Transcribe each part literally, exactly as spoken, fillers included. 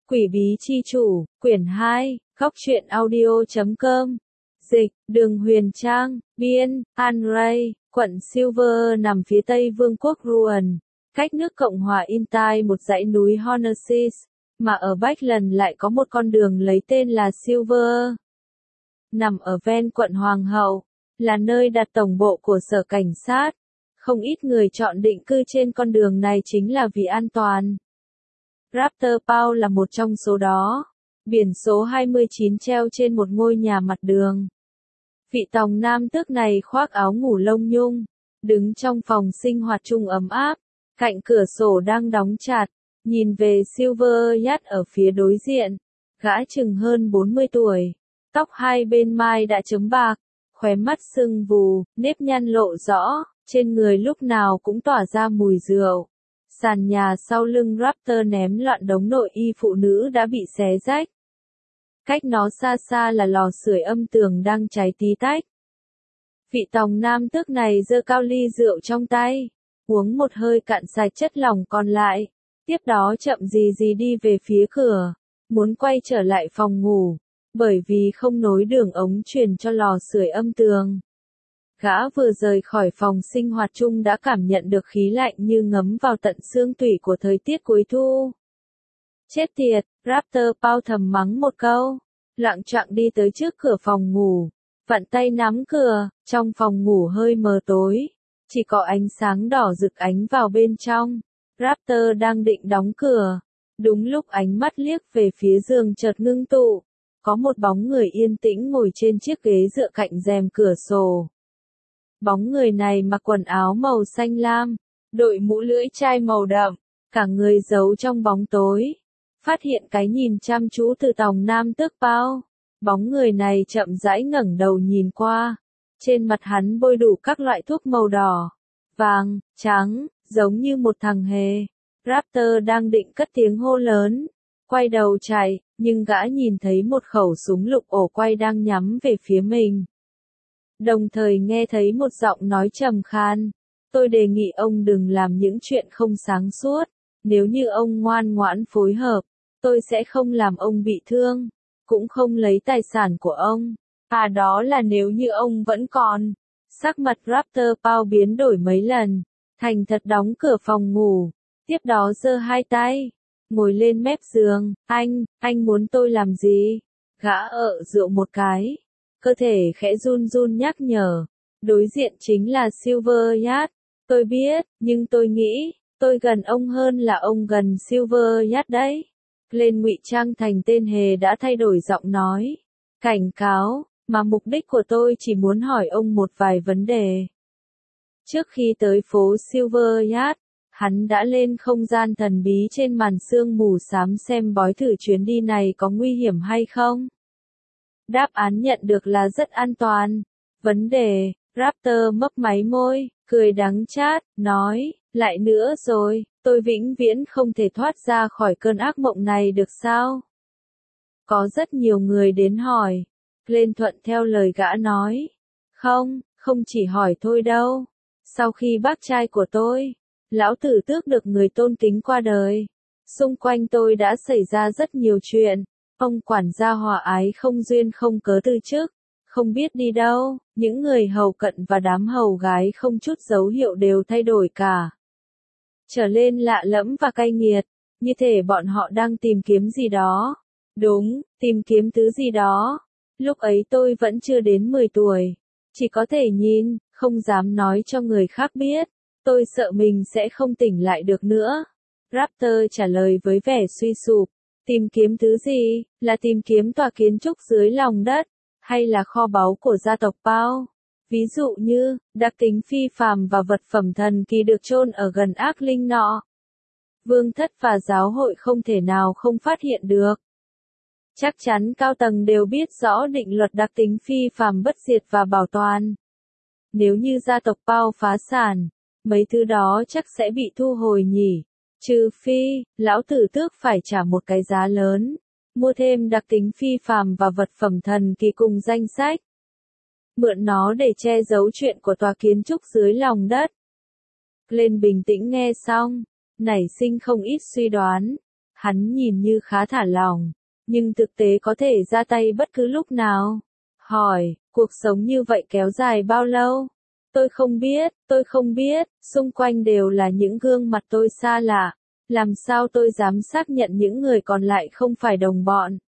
Quỷ bí chi chủ, quyển hai, góc truyện audio chấm com. Dịch, Đường Huyền Trang, biên, An Ray, quận Silver nằm phía tây vương quốc Ruan, cách nước Cộng hòa Intai một dãy núi Hornesis, mà ở Bachland lại có một con đường lấy tên là Silver. Nằm ở ven quận Hoàng hậu, là nơi đặt tổng bộ của sở cảnh sát. Không ít người chọn định cư trên con đường này chính là vì an toàn. Raptor Paul là một trong số đó. Biển số hai mươi chín treo trên một ngôi nhà mặt đường. Vị tòng nam tước này khoác áo ngủ lông nhung, đứng trong phòng sinh hoạt chung ấm áp, cạnh cửa sổ đang đóng chặt, nhìn về Silver Yacht ở phía đối diện. Gã chừng hơn bốn mươi tuổi, tóc hai bên mai đã chấm bạc, khóe mắt sưng vù, nếp nhăn lộ rõ, trên người lúc nào cũng tỏa ra mùi rượu. Sàn nhà sau lưng Raptor ném loạn đống nội y phụ nữ đã bị xé rách. Cách nó xa xa là lò sưởi âm tường đang cháy tí tách. Vị tòng nam tước này giơ cao ly rượu trong tay, uống một hơi cạn sạch chất lỏng còn lại, tiếp đó chậm gì gì đi về phía cửa, muốn quay trở lại phòng ngủ, bởi vì không nối đường ống truyền cho lò sưởi âm tường. Gã vừa rời khỏi phòng sinh hoạt chung đã cảm nhận được khí lạnh như ngấm vào tận xương tủy của thời tiết cuối thu. Chết tiệt, Raptor Paul thầm mắng một câu, loạng choạng đi tới trước cửa phòng ngủ, vặn tay nắm cửa, trong phòng ngủ hơi mờ tối, chỉ có ánh sáng đỏ rực ánh vào bên trong. Raptor đang định đóng cửa, đúng lúc ánh mắt liếc về phía giường chợt ngưng tụ, có một bóng người yên tĩnh ngồi trên chiếc ghế dựa cạnh rèm cửa sổ. Bóng người này mặc quần áo màu xanh lam, đội mũ lưỡi chai màu đậm, cả người giấu trong bóng tối. Phát hiện cái nhìn chăm chú từ tòng nam tước Paul, bóng người này chậm rãi ngẩng đầu nhìn qua. Trên mặt hắn bôi đủ các loại thuốc màu đỏ, vàng, trắng, giống như một thằng hề. Raptor đang định cất tiếng hô lớn, quay đầu chạy, nhưng gã nhìn thấy một khẩu súng lục ổ quay đang nhắm về phía mình. Đồng thời nghe thấy một giọng nói trầm khan, tôi đề nghị ông đừng làm những chuyện không sáng suốt, nếu như ông ngoan ngoãn phối hợp, tôi sẽ không làm ông bị thương, cũng không lấy tài sản của ông. À đó là nếu như ông vẫn còn. Sắc mặt Raptor Paul biến đổi mấy lần, thành thật đóng cửa phòng ngủ, tiếp đó giơ hai tay, ngồi lên mép giường, anh, anh muốn tôi làm gì? Gã ợ rượu một cái, cơ thể khẽ run run nhắc nhở, đối diện chính là Silver Yacht, tôi biết, nhưng tôi nghĩ, tôi gần ông hơn là ông gần Silver Yacht đấy. Lên ngụy trang thành tên hề đã thay đổi giọng nói, cảnh cáo, mà mục đích của tôi chỉ muốn hỏi ông một vài vấn đề. Trước khi tới phố Silver Yacht, hắn đã lên không gian thần bí trên màn sương mù xám xem bói thử chuyến đi này có nguy hiểm hay không. Đáp án nhận được là rất an toàn. Vấn đề, Raptor mấp máy môi, cười đắng chát, nói, lại nữa rồi, tôi vĩnh viễn không thể thoát ra khỏi cơn ác mộng này được sao? Có rất nhiều người đến hỏi. Glenn thuận theo lời gã nói. Không, không chỉ hỏi thôi đâu. Sau khi bác trai của tôi, lão tử tước được người tôn kính qua đời, xung quanh tôi đã xảy ra rất nhiều chuyện. Ông quản gia hòa ái không duyên không cớ từ chức, không biết đi đâu, những người hầu cận và đám hầu gái không chút dấu hiệu đều thay đổi cả. Trở lên lạ lẫm và cay nghiệt, như thể bọn họ đang tìm kiếm gì đó. Đúng, tìm kiếm thứ gì đó. Lúc ấy tôi vẫn chưa đến mười tuổi, chỉ có thể nhìn, không dám nói cho người khác biết, tôi sợ mình sẽ không tỉnh lại được nữa. Raptor trả lời với vẻ suy sụp. Tìm kiếm thứ gì? Là tìm kiếm tòa kiến trúc dưới lòng đất, hay là kho báu của gia tộc Paul? Ví dụ như, đặc tính phi phàm và vật phẩm thần kỳ được chôn ở gần ác linh nọ. Vương thất và giáo hội không thể nào không phát hiện được. Chắc chắn cao tầng đều biết rõ định luật đặc tính phi phàm bất diệt và bảo toàn. Nếu như gia tộc Paul phá sản, mấy thứ đó chắc sẽ bị thu hồi nhỉ. Trừ phi, lão tử tước phải trả một cái giá lớn, mua thêm đặc tính phi phàm và vật phẩm thần kỳ cùng danh sách. Mượn nó để che giấu chuyện của tòa kiến trúc dưới lòng đất. Glenn bình tĩnh nghe xong, nảy sinh không ít suy đoán. Hắn nhìn như khá thả lỏng, nhưng thực tế có thể ra tay bất cứ lúc nào. Hỏi, cuộc sống như vậy kéo dài bao lâu? Tôi không biết, tôi không biết, xung quanh đều là những gương mặt tôi xa lạ. Làm sao tôi dám xác nhận những người còn lại không phải đồng bọn?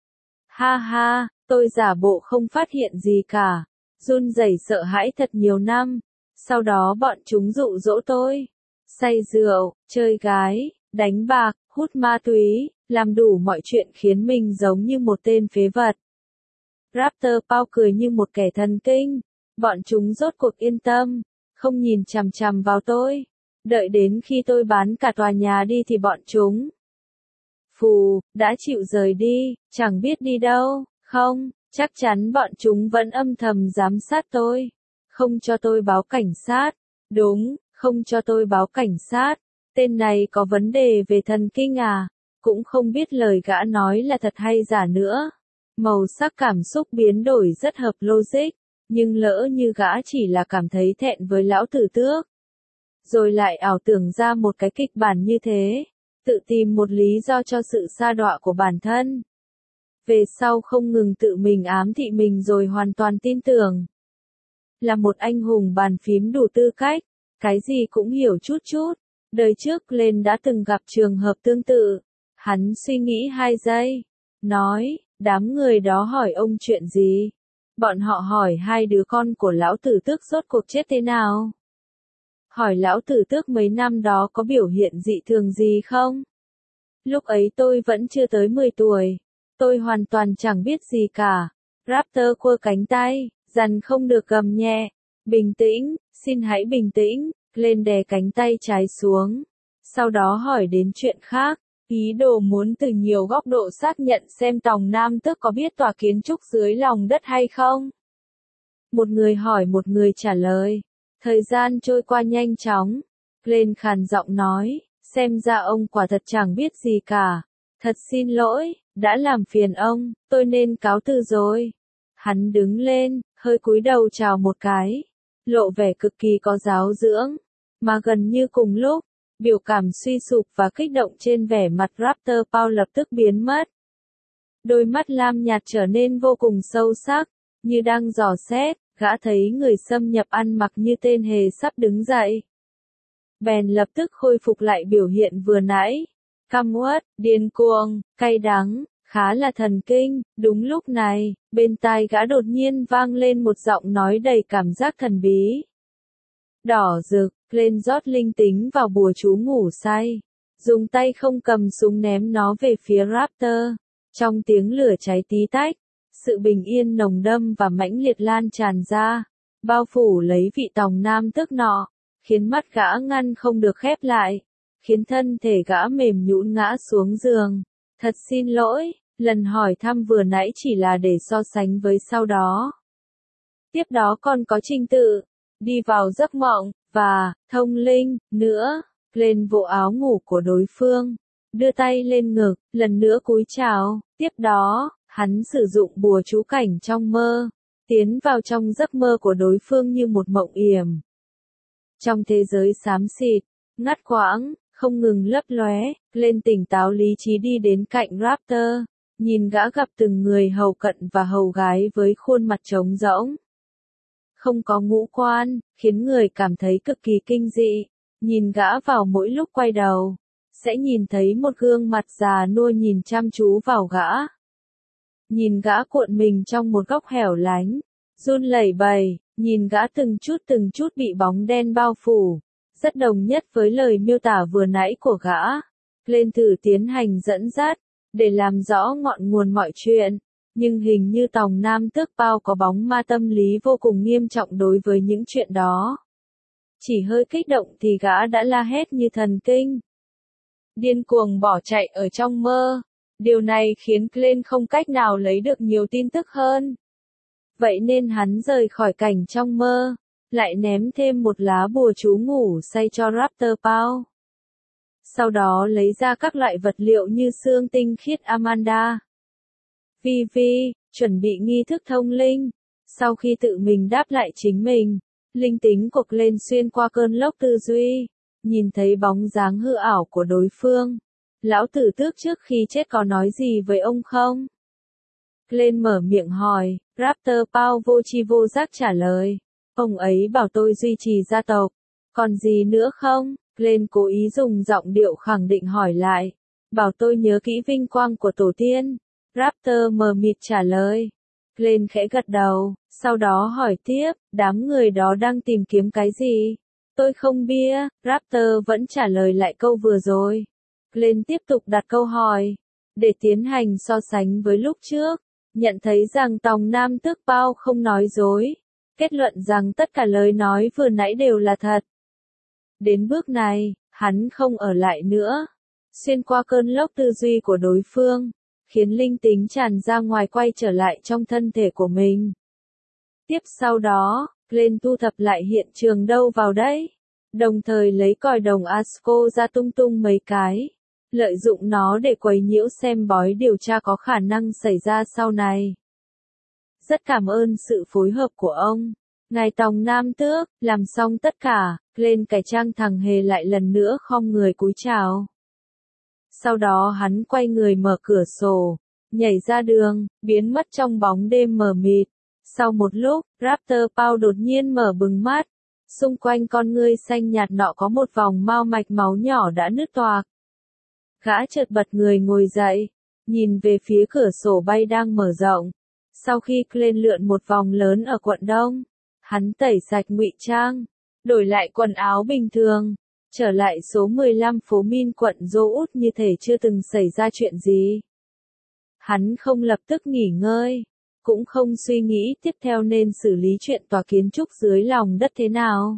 Ha ha, tôi giả bộ không phát hiện gì cả. Run rẩy sợ hãi thật nhiều năm. Sau đó bọn chúng dụ dỗ tôi. Say rượu, chơi gái, đánh bạc, hút ma túy, làm đủ mọi chuyện khiến mình giống như một tên phế vật. Raptor Paul cười như một kẻ thần kinh. Bọn chúng rốt cuộc yên tâm, không nhìn chằm chằm vào tôi. Đợi đến khi tôi bán cả tòa nhà đi thì bọn chúng phù, đã chịu rời đi, chẳng biết đi đâu, không, chắc chắn bọn chúng vẫn âm thầm giám sát tôi. Không cho tôi báo cảnh sát, đúng, không cho tôi báo cảnh sát. Tên này có vấn đề về thần kinh à, cũng không biết lời gã nói là thật hay giả nữa. Màu sắc cảm xúc biến đổi rất hợp logic, nhưng lỡ như gã chỉ là cảm thấy thẹn với lão tử tước. Rồi lại ảo tưởng ra một cái kịch bản như thế, tự tìm một lý do cho sự sa đọa của bản thân. Về sau không ngừng tự mình ám thị mình rồi hoàn toàn tin tưởng. Là một anh hùng bàn phím đủ tư cách, cái gì cũng hiểu chút chút. Đời trước lên đã từng gặp trường hợp tương tự. Hắn suy nghĩ hai giây, nói, đám người đó hỏi ông chuyện gì? Bọn họ hỏi hai đứa con của lão tử tước rốt cuộc chết thế nào? Hỏi lão tử tước mấy năm đó có biểu hiện dị thường gì không? Lúc ấy tôi vẫn chưa tới mười tuổi. Tôi hoàn toàn chẳng biết gì cả. Raptor quơ cánh tay, dằn không được gầm nhẹ. Bình tĩnh, xin hãy bình tĩnh. Lên đè cánh tay trái xuống. Sau đó hỏi đến chuyện khác. Ý đồ muốn từ nhiều góc độ xác nhận xem Tòng Nam Tước có biết tòa kiến trúc dưới lòng đất hay không. Một người hỏi một người trả lời. Thời gian trôi qua nhanh chóng. Glenn khàn giọng nói, xem ra ông quả thật chẳng biết gì cả. Thật xin lỗi, đã làm phiền ông, tôi nên cáo từ rồi. Hắn đứng lên, hơi cúi đầu chào một cái. Lộ vẻ cực kỳ có giáo dưỡng. Mà gần như cùng lúc, biểu cảm suy sụp và kích động trên vẻ mặt Raptor Paul lập tức biến mất. Đôi mắt lam nhạt trở nên vô cùng sâu sắc, như đang dò xét, gã thấy người xâm nhập ăn mặc như tên hề sắp đứng dậy. Bèn lập tức khôi phục lại biểu hiện vừa nãy. Căm uất, điên cuồng, cay đắng, khá là thần kinh. Đúng lúc này, bên tai gã đột nhiên vang lên một giọng nói đầy cảm giác thần bí. Đỏ rực, lên rót linh tính vào bùa chú ngủ say. Dùng tay không cầm súng ném nó về phía Raptor. Trong tiếng lửa cháy tí tách, sự bình yên nồng đâm và mãnh liệt lan tràn ra, bao phủ lấy vị Tòng Nam Tước nọ, khiến mắt gã ngăn không được khép lại, khiến thân thể gã mềm nhũn ngã xuống giường. Thật xin lỗi, lần hỏi thăm vừa nãy chỉ là để so sánh với sau đó. Tiếp đó còn có trình tự, đi vào giấc mộng, và, thông linh, nữa, lên bộ áo ngủ của đối phương, đưa tay lên ngực, lần nữa cúi chào, tiếp đó, hắn sử dụng bùa chú cảnh trong mơ, tiến vào trong giấc mơ của đối phương như một mộng yểm. Trong thế giới xám xịt, ngắt quãng, không ngừng lấp lóe, lên tỉnh táo lý trí đi đến cạnh Raptor, nhìn gã gặp từng người hầu cận và hầu gái với khuôn mặt trống rỗng. Không có ngũ quan, khiến người cảm thấy cực kỳ kinh dị. Nhìn gã vào mỗi lúc quay đầu, sẽ nhìn thấy một gương mặt già nua nhìn chăm chú vào gã. Nhìn gã cuộn mình trong một góc hẻo lánh, run lẩy bẩy, nhìn gã từng chút từng chút bị bóng đen bao phủ, rất đồng nhất với lời miêu tả vừa nãy của gã. Lên thử tiến hành dẫn dắt, để làm rõ ngọn nguồn mọi chuyện. Nhưng hình như Tòng Nam Tước Paul có bóng ma tâm lý vô cùng nghiêm trọng đối với những chuyện đó. Chỉ hơi kích động thì gã đã la hét như thần kinh. Điên cuồng bỏ chạy ở trong mơ. Điều này khiến Glenn không cách nào lấy được nhiều tin tức hơn. Vậy nên hắn rời khỏi cảnh trong mơ, lại ném thêm một lá bùa chú ngủ say cho Raptor Paul. Sau đó lấy ra các loại vật liệu như xương tinh khiết Amanda. Vi Vi, chuẩn bị nghi thức thông linh. Sau khi tự mình đáp lại chính mình, linh tính cục lên xuyên qua cơn lốc tư duy, nhìn thấy bóng dáng hư ảo của đối phương. Lão tử tước trước khi chết có nói gì với ông không? Glenn mở miệng hỏi, Raptor Paul vô tri vô giác trả lời. Ông ấy bảo tôi duy trì gia tộc. Còn gì nữa không? Glenn cố ý dùng giọng điệu khẳng định hỏi lại. Bảo tôi nhớ kỹ vinh quang của tổ tiên. Raptor mờ mịt trả lời. Glenn khẽ gật đầu, sau đó hỏi tiếp, đám người đó đang tìm kiếm cái gì? Tôi không biết, Raptor vẫn trả lời lại câu vừa rồi. Glenn tiếp tục đặt câu hỏi. Để tiến hành so sánh với lúc trước, nhận thấy rằng Tòng Nam Tước Paul không nói dối. Kết luận rằng tất cả lời nói vừa nãy đều là thật. Đến bước này, hắn không ở lại nữa. Xuyên qua cơn lốc tư duy của đối phương, khiến linh tính tràn ra ngoài quay trở lại trong thân thể của mình. Tiếp sau đó, Glenn thu thập lại hiện trường đâu vào đấy, đồng thời lấy còi đồng Asco ra tung tung mấy cái, lợi dụng nó để quấy nhiễu xem bói điều tra có khả năng xảy ra sau này. Rất cảm ơn sự phối hợp của ông, ngài Tòng Nam Tước. Làm xong tất cả, Glenn cải trang thằng hề lại lần nữa khom người cúi chào. Sau đó hắn quay người mở cửa sổ, nhảy ra đường, biến mất trong bóng đêm mờ mịt. Sau một lúc, Raptor Paul đột nhiên mở bừng mắt. Xung quanh con ngươi xanh nhạt nọ có một vòng mao mạch máu nhỏ đã nứt toạc. Gã chợt bật người ngồi dậy, nhìn về phía cửa sổ bay đang mở rộng. Sau khi Glenn lượn một vòng lớn ở quận Đông, hắn tẩy sạch ngụy trang, đổi lại quần áo bình thường, trở lại số mười lăm phố Min quận Dô-út như thể chưa từng xảy ra chuyện gì. Hắn không lập tức nghỉ ngơi, cũng không suy nghĩ tiếp theo nên xử lý chuyện tòa kiến trúc dưới lòng đất thế nào,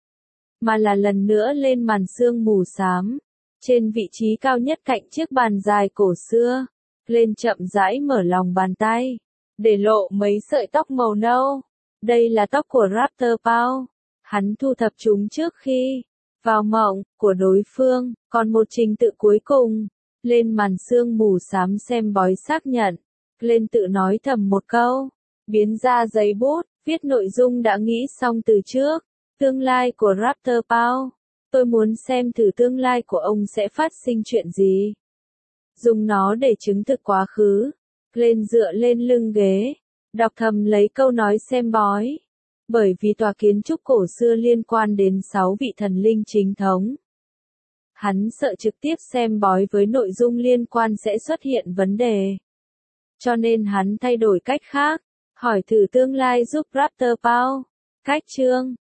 mà là lần nữa lên màn sương mù xám. Trên vị trí cao nhất cạnh chiếc bàn dài cổ xưa, Glenn chậm rãi mở lòng bàn tay, để lộ mấy sợi tóc màu nâu. Đây là tóc của Raptor Paul. Hắn thu thập chúng trước khi vào mộng của đối phương, còn một trình tự cuối cùng, lên màn sương mù xám xem bói xác nhận. Glenn tự nói thầm một câu, biến ra giấy bút, viết nội dung đã nghĩ xong từ trước. Tương lai của Raptor Paul. Tôi muốn xem thử tương lai của ông sẽ phát sinh chuyện gì. Dùng nó để chứng thực quá khứ. Glenn dựa lên lưng ghế, đọc thầm lấy câu nói xem bói. Bởi vì tòa kiến trúc cổ xưa liên quan đến sáu vị thần linh chính thống. Hắn sợ trực tiếp xem bói với nội dung liên quan sẽ xuất hiện vấn đề. Cho nên hắn thay đổi cách khác, hỏi thử tương lai giúp Raptor Paul. Cách chương